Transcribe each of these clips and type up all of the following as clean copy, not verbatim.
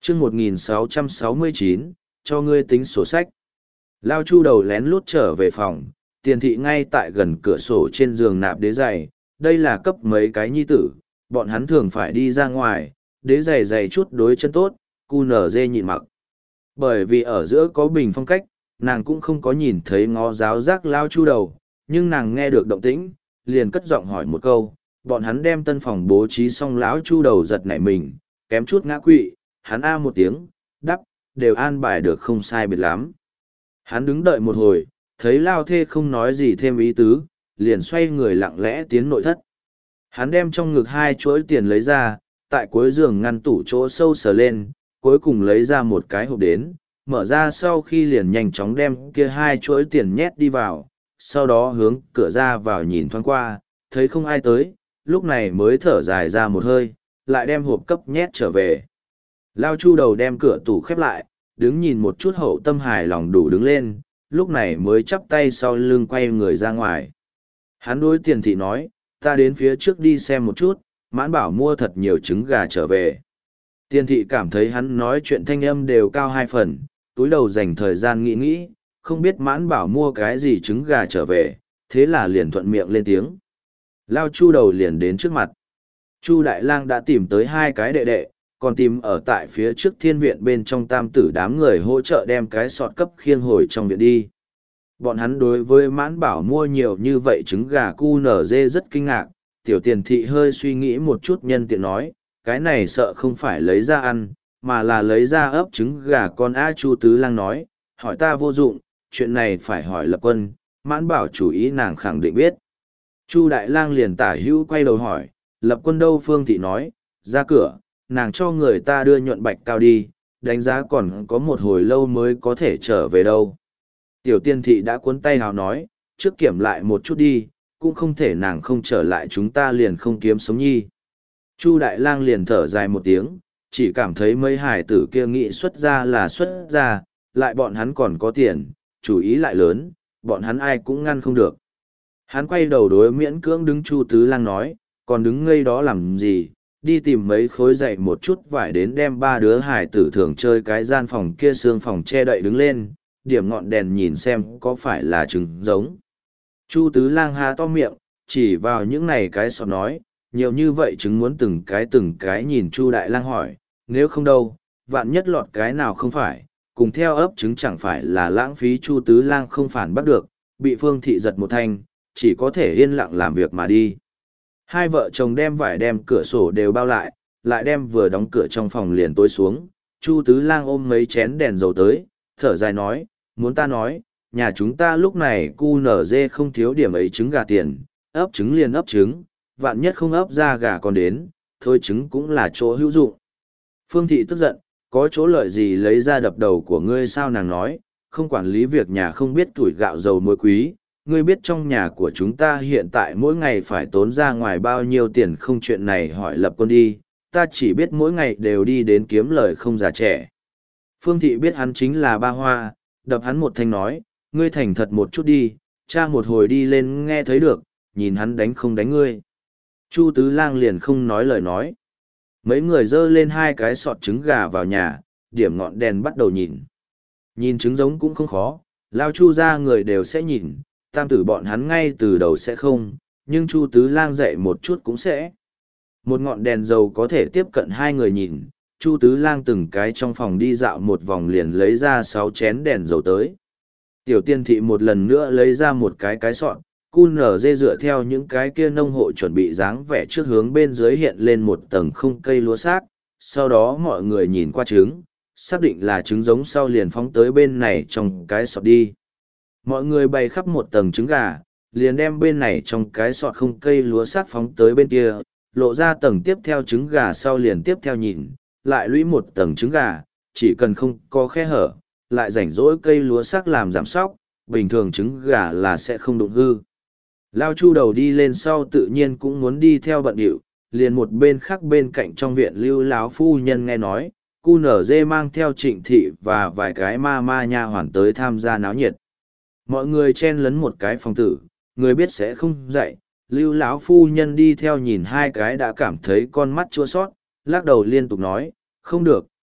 chương 1669, cho ngươi tính sổ sách. Lao Chu đầu lén lút trở về phòng, tiền thị ngay tại gần cửa sổ trên giường nạp đế giày, đây là cấp mấy cái nhi tử, bọn hắn thường phải đi ra ngoài, đế giày giày chút đối chân tốt, cu nở dê nhịn mặc. Bởi vì ở giữa có bình phong cách, nàng cũng không có nhìn thấy ngó giáo giác Lao Chu đầu, nhưng nàng nghe được động tĩnh, liền cất giọng hỏi một câu, bọn hắn đem tân phòng bố trí xong. Lão Chu đầu giật nảy mình, kém chút ngã quỵ, hắn a một tiếng, đắp, đều an bài được không sai biệt lắm. Hắn đứng đợi một hồi, thấy Lao Thê không nói gì thêm ý tứ, liền xoay người lặng lẽ tiến nội thất. Hắn đem trong ngực hai chuỗi tiền lấy ra, tại cuối giường ngăn tủ chỗ sâu sờ lên, cuối cùng lấy ra một cái hộp đến, mở ra sau khi liền nhanh chóng đem kia hai chuỗi tiền nhét đi vào, sau đó hướng cửa ra vào nhìn thoáng qua, thấy không ai tới, lúc này mới thở dài ra một hơi, lại đem hộp cấp nhét trở về. Lao Chu đầu đem cửa tủ khép lại, đứng nhìn một chút hậu tâm hài lòng đủ đứng lên, lúc này mới chắp tay sau lưng quay người ra ngoài. Hắn đối tiền thị nói, ta đến phía trước đi xem một chút, Mãn Bảo mua thật nhiều trứng gà trở về. Tiền thị cảm thấy hắn nói chuyện thanh âm đều cao hai phần, túi đầu dành thời gian nghĩ nghĩ, không biết Mãn Bảo mua cái gì trứng gà trở về, thế là liền thuận miệng lên tiếng. Lao Chu đầu liền đến trước mặt. Chu Đại Lang đã tìm tới hai cái đệ đệ, còn tìm ở tại phía trước thiên viện bên trong tam tử đám người hỗ trợ đem cái sọt cấp khiêng hồi trong viện đi. Bọn hắn đối với Mãn Bảo mua nhiều như vậy trứng gà cu nở dê rất kinh ngạc, tiểu tiền thị hơi suy nghĩ một chút nhân tiện nói, cái này sợ không phải lấy ra ăn, mà là lấy ra ấp trứng gà con. A Chu Tứ Lang nói, hỏi ta vô dụng, chuyện này phải hỏi Lập Quân, Mãn Bảo chủ ý nàng khẳng định biết. Chu Đại Lang liền tả hữu quay đầu hỏi, Lập Quân đâu? Phương thị nói, ra cửa, nàng cho người ta đưa nhuận bạch cao đi, đánh giá còn có một hồi lâu mới có thể trở về đâu. Tiểu tiên thị đã cuốn tay hào nói, trước kiểm lại một chút đi, cũng không thể nàng không trở lại chúng ta liền không kiếm sống nhi. Chu Đại Lang liền thở dài một tiếng, chỉ cảm thấy mấy hải tử kia nghĩ xuất ra là xuất ra, lại bọn hắn còn có tiền, chủ ý lại lớn, bọn hắn ai cũng ngăn không được. Hắn quay đầu đối miễn cưỡng đứng Chu Tứ Lang nói, còn đứng ngây đó làm gì, đi tìm mấy khối dậy một chút vải đến đem ba đứa hải tử thường chơi cái gian phòng kia xương phòng che đậy đứng lên, điểm ngọn đèn nhìn xem có phải là trứng giống. Chu Tứ Lang há to miệng, chỉ vào những này cái sọt nói, nhiều như vậy trứng muốn từng cái nhìn. Chu Đại Lang hỏi, nếu không đâu, vạn nhất lọt cái nào không phải, cùng theo ấp trứng chẳng phải là lãng phí. Chu Tứ Lang không phản bắt được, bị Phương thị giật một thanh, chỉ có thể yên lặng làm việc mà đi. Hai vợ chồng đem vải đem cửa sổ đều bao lại đem vừa đóng cửa trong phòng liền tối xuống. Chu Tứ Lang ôm mấy chén đèn dầu tới, thở dài nói, muốn ta nói, nhà chúng ta lúc này cu nở dê không thiếu điểm ấy trứng gà tiền, ấp trứng liền ấp trứng, vạn nhất không ấp ra gà còn đến, thôi trứng cũng là chỗ hữu dụng. Phương thị tức giận, có chỗ lợi gì lấy ra đập đầu của ngươi sao? Nàng nói, không quản lý việc nhà không biết tuổi gạo dầu muối quý, ngươi biết trong nhà của chúng ta hiện tại mỗi ngày phải tốn ra ngoài bao nhiêu tiền không? Chuyện này hỏi Lập Quân đi, ta chỉ biết mỗi ngày đều đi đến kiếm lời không già trẻ. Phương thị biết hắn chính là ba hoa, đập hắn một thanh nói, ngươi thành thật một chút đi, cha một hồi đi lên nghe thấy được, nhìn hắn đánh không đánh ngươi. Chu Tứ Lang liền không nói lời nói. Mấy người dơ lên hai cái sọt trứng gà vào nhà, điểm ngọn đèn bắt đầu nhìn. Nhìn trứng giống cũng không khó, Lao Chu ra người đều sẽ nhìn, tam tử bọn hắn ngay từ đầu sẽ không, nhưng Chu Tứ Lang dạy một chút cũng sẽ. Một ngọn đèn dầu có thể tiếp cận hai người nhìn, Chu Tứ Lang từng cái trong phòng đi dạo một vòng liền lấy ra 6 chén đèn dầu tới. Tiểu tiên thị một lần nữa lấy ra một cái sọt, cu nở dê dựa theo những cái kia nông hộ chuẩn bị dáng vẻ trước hướng bên dưới hiện lên một tầng không cây lúa xác, sau đó mọi người nhìn qua trứng, xác định là trứng giống sau liền phóng tới bên này trong cái sọt đi. Mọi người bày khắp một tầng trứng gà, liền đem bên này trong cái sọt không cây lúa xác phóng tới bên kia, lộ ra tầng tiếp theo trứng gà sau liền tiếp theo nhìn, lại lũy một tầng trứng gà, chỉ cần không có khe hở, lại rảnh rỗi cây lúa xác làm giảm sóc, bình thường trứng gà là sẽ không đụng hư. Lao Chu đầu đi lên sau tự nhiên cũng muốn đi theo bận điệu, liền một bên khác bên cạnh trong viện Lưu lão phu nhân nghe nói, cu nở dê mang theo Trịnh thị và vài cái ma nha hoàn tới tham gia náo nhiệt. Mọi người chen lấn một cái phòng tử, người biết sẽ không dạy, Lưu lão phu nhân đi theo nhìn hai cái đã cảm thấy con mắt chua xót, lắc đầu liên tục nói, không được,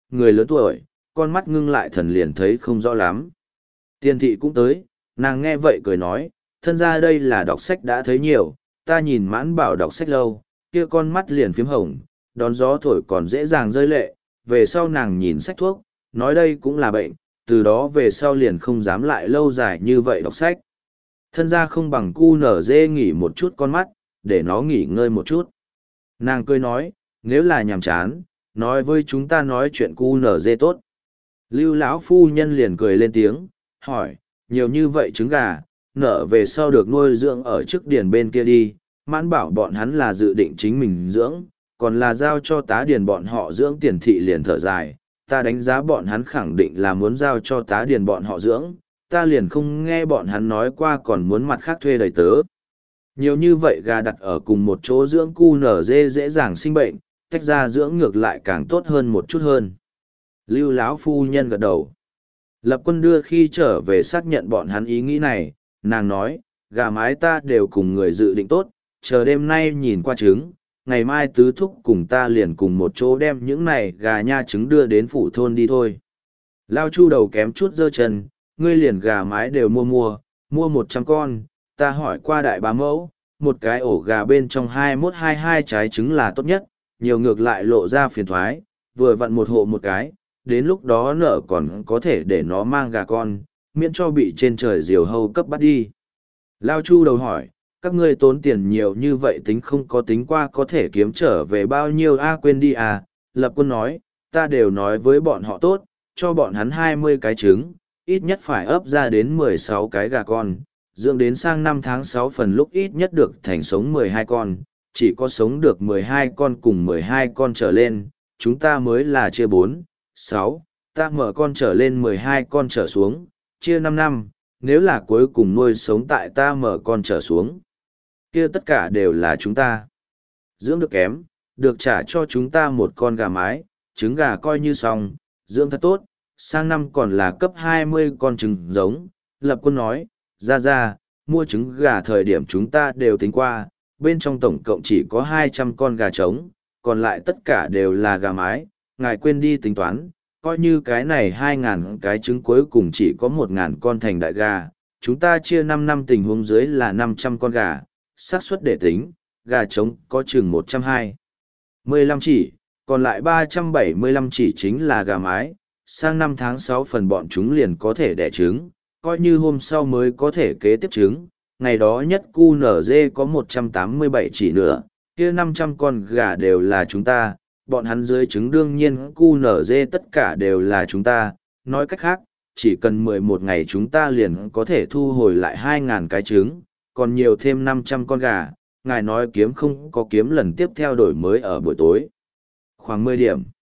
người lớn tuổi, con mắt ngưng lại thần liền thấy không rõ lắm. Tiền thị cũng tới, nàng nghe vậy cười nói, thân ra đây là đọc sách đã thấy nhiều, ta nhìn Mãn Bảo đọc sách lâu, kia con mắt liền phím hồng, đón gió thổi còn dễ dàng rơi lệ, về sau nàng nhìn sách thuốc, nói đây cũng là bệnh, từ đó về sau liền không dám lại lâu dài như vậy đọc sách. Thân ra không bằng cu nở dê nghỉ một chút con mắt, để nó nghỉ ngơi một chút. Nàng cười nói, nếu là nhàm chán, nói với chúng ta nói chuyện cu nở dê tốt. Lưu lão phu nhân liền cười lên tiếng, hỏi, nhiều như vậy trứng gà, nở về sau được nuôi dưỡng ở trước điền bên kia đi, Mãn Bảo bọn hắn là dự định chính mình dưỡng, còn là giao cho tá điền bọn họ dưỡng. Tiền thị liền thở dài, ta đánh giá bọn hắn khẳng định là muốn giao cho tá điền bọn họ dưỡng, ta liền không nghe bọn hắn nói qua còn muốn mặt khác thuê đầy tớ. Nhiều như vậy gà đặt ở cùng một chỗ dưỡng cu nở dê dễ dàng sinh bệnh, tách ra dưỡng ngược lại càng tốt hơn một chút hơn. Lưu lão phu nhân gật đầu. Lập Quân đưa khi trở về xác nhận bọn hắn ý nghĩ này, nàng nói, gà mái ta đều cùng người dự định tốt, chờ đêm nay nhìn qua trứng, ngày mai tứ thúc cùng ta liền cùng một chỗ đem những này gà nha trứng đưa đến phủ thôn đi thôi. Lao Chu đầu kém chút giơ chân, ngươi liền gà mái đều mua 100 con, ta hỏi qua đại bá mẫu, một cái ổ gà bên trong 21-22 trái trứng là tốt nhất, nhiều ngược lại lộ ra phiền thoái, vừa vặn một hộ một cái, đến lúc đó nợ còn có thể để nó mang gà con, miễn cho bị trên trời diều hâu cấp bắt đi. Lao Chu đầu hỏi, các ngươi tốn tiền nhiều như vậy tính không có tính qua có thể kiếm trở về bao nhiêu quên đi à. Lập Quân nói, ta đều nói với bọn họ tốt, cho bọn hắn 20 cái trứng, ít nhất phải ấp ra đến 16 cái gà con, dưỡng đến sang năm tháng 6 phần lúc ít nhất được thành sống 12 con, chỉ có sống được 12 con cùng 12 con trở lên, chúng ta mới là chia 4, 6, ta mở con trở lên 12 con trở xuống, chia 5 năm, nếu là cuối cùng nuôi sống tại ta mở con trở xuống, kia tất cả đều là chúng ta. Dưỡng được kém, được trả cho chúng ta một con gà mái, trứng gà coi như xong, dưỡng thật tốt, sang năm còn là cấp 20 con trứng giống. Lập Quân nói, ra, mua trứng gà thời điểm chúng ta đều tính qua, bên trong tổng cộng chỉ có 200 con gà trống, còn lại tất cả đều là gà mái, ngài quên đi tính toán, coi như cái này 2.000 cái trứng cuối cùng chỉ có 1.000 con thành đại gà, chúng ta chia 5 năm tình huống dưới là 500 con gà, xác suất để tính, gà trống có chừng 125 chỉ, còn lại 375 chỉ chính là gà mái, sang năm tháng 6 phần bọn chúng liền có thể đẻ trứng, coi như hôm sau mới có thể kế tiếp trứng, ngày đó nhất cu nở dê có 187 chỉ nữa, kia 500 con gà đều là chúng ta, bọn hắn dưới trứng đương nhiên cu nở dê tất cả đều là chúng ta, nói cách khác, chỉ cần 11 ngày chúng ta liền có thể thu hồi lại 2.000 cái trứng, còn nhiều thêm 500 con gà, ngài nói kiếm không có kiếm lần tiếp theo đổi mới ở buổi tối. Khoảng 10 điểm.